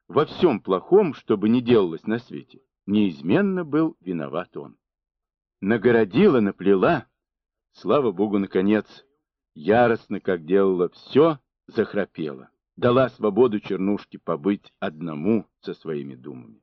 во всем плохом, что бы ни делалось на свете, неизменно был виноват он. Нагородила, наплела, слава Богу, наконец, яростно, как делала все, захрапела, дала свободу Чернушке побыть одному со своими думами.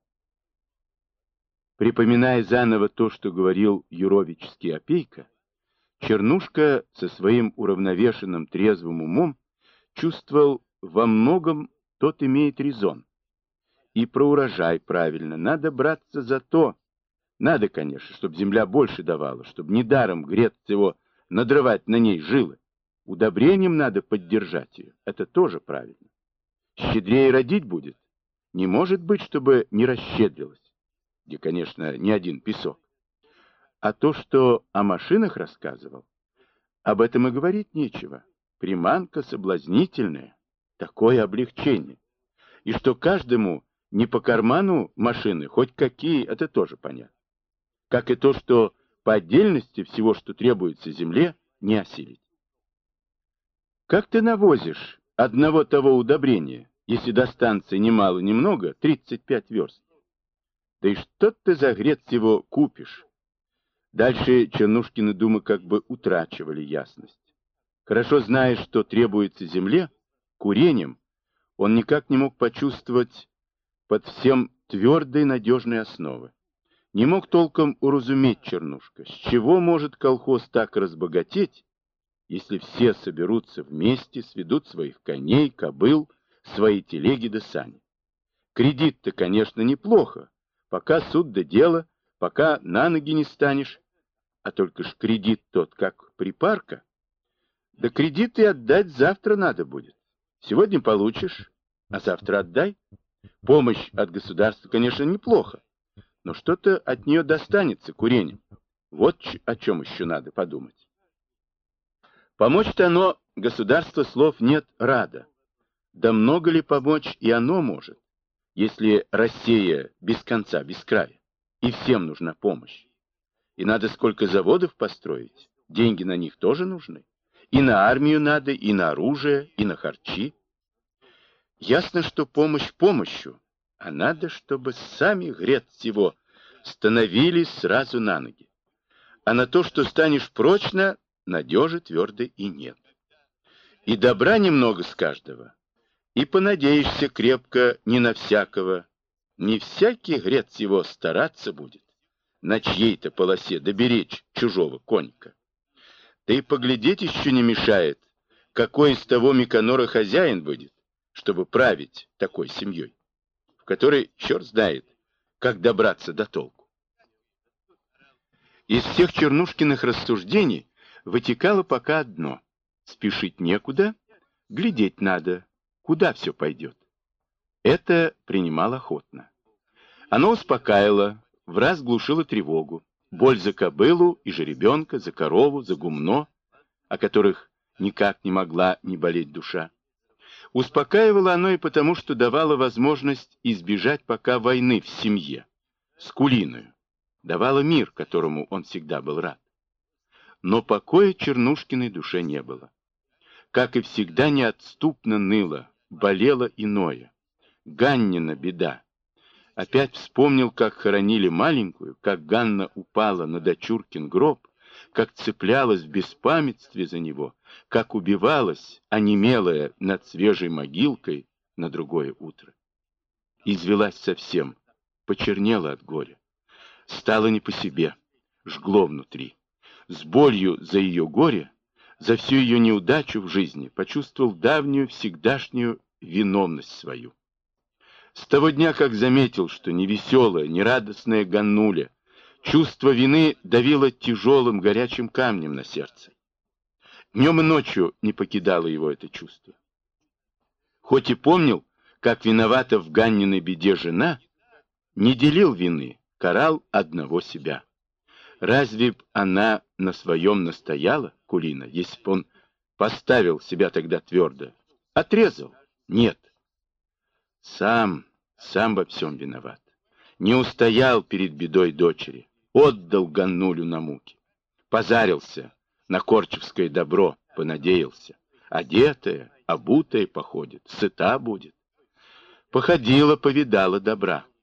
Припоминая заново то, что говорил Юровический Опейка, Чернушка со своим уравновешенным трезвым умом чувствовал во многом тот имеет резон. И про урожай правильно, надо браться за то. Надо, конечно, чтобы земля больше давала, чтобы недаром греться его, надрывать на ней жилы. Удобрением надо поддержать ее, это тоже правильно. Щедрее родить будет. Не может быть, чтобы не расщедрилась. Где, конечно, не один песок. А то, что о машинах рассказывал, об этом и говорить нечего. Приманка соблазнительная, такое облегчение. И что каждому не по карману машины, хоть какие, это тоже понятно. Как и то, что по отдельности всего, что требуется земле, не осилить. Как ты навозишь одного того удобрения, если до станции немало-немного, 35 верст? Да и что ты за грец его купишь? Дальше Чернушкины думы как бы утрачивали ясность. Хорошо зная, что требуется земле, курением, он никак не мог почувствовать под всем твердой надежной основы. Не мог толком уразуметь Чернушка, с чего может колхоз так разбогатеть, если все соберутся вместе, сведут своих коней, кобыл, свои телеги да сани. Кредит-то, конечно, неплохо, пока суд да дело, пока на ноги не станешь, а только ж кредит тот, как припарка. Да кредит и отдать завтра надо будет. Сегодня получишь, а завтра отдай. Помощь от государства, конечно, неплохо, но что-то от нее достанется курением. Вот о чем еще надо подумать. Помочь-то оно, государство слов нет, радо. Да много ли помочь и оно может, если Россия без конца, без края, и всем нужна помощь. И надо сколько заводов построить, деньги на них тоже нужны. И на армию надо, и на оружие, и на харчи. Ясно, что помощь помощью, а надо, чтобы сами грец всего становились сразу на ноги. А на то, что станешь прочно, надежи твердой и нет. И добра немного с каждого, и понадеешься крепко не на всякого. Не всякий грец его стараться будет на чьей-то полосе доберечь чужого конька. Да и поглядеть еще не мешает, какой из того Миконора хозяин будет, чтобы править такой семьей, в которой черт знает, как добраться до толку. Из всех Чернушкиных рассуждений вытекало пока одно: спешить некуда, глядеть надо, куда все пойдет. Это принимал охотно. Оно успокаивало, враз глушило тревогу, боль за кобылу и жеребенка, за корову, за гумно, о которых никак не могла не болеть душа. Успокаивало оно и потому, что давало возможность избежать пока войны в семье, с Кулиною, давало мир, которому он всегда был рад. Но покоя Чернушкиной душе не было. Как и всегда, неотступно ныло, болело иное. Ганнина беда. Опять вспомнил, как хоронили маленькую, как Ганна упала на дочуркин гроб, как цеплялась в беспамятстве за него, как убивалась, онемелая над свежей могилкой на другое утро. Извелась совсем, почернела от горя. Стало не по себе, жгло внутри. С болью за ее горе, за всю ее неудачу в жизни почувствовал давнюю всегдашнюю виновность свою. С того дня, как заметил, что невеселая, нерадостная Ганнуля, чувство вины давило тяжелым горячим камнем на сердце. Днем и ночью не покидало его это чувство. Хоть и помнил, как виновата в Ганниной беде жена, не делил вины, карал одного себя. Разве б она на своем настояла, Кулина, если б он поставил себя тогда твердо? Отрезал? Нет. Сам во всем виноват. Не устоял перед бедой дочери, отдал Ганнулю на муки. Позарился на корчевское добро, понадеялся. Одетая, обутая походит, сыта будет. Походила, повидала добра.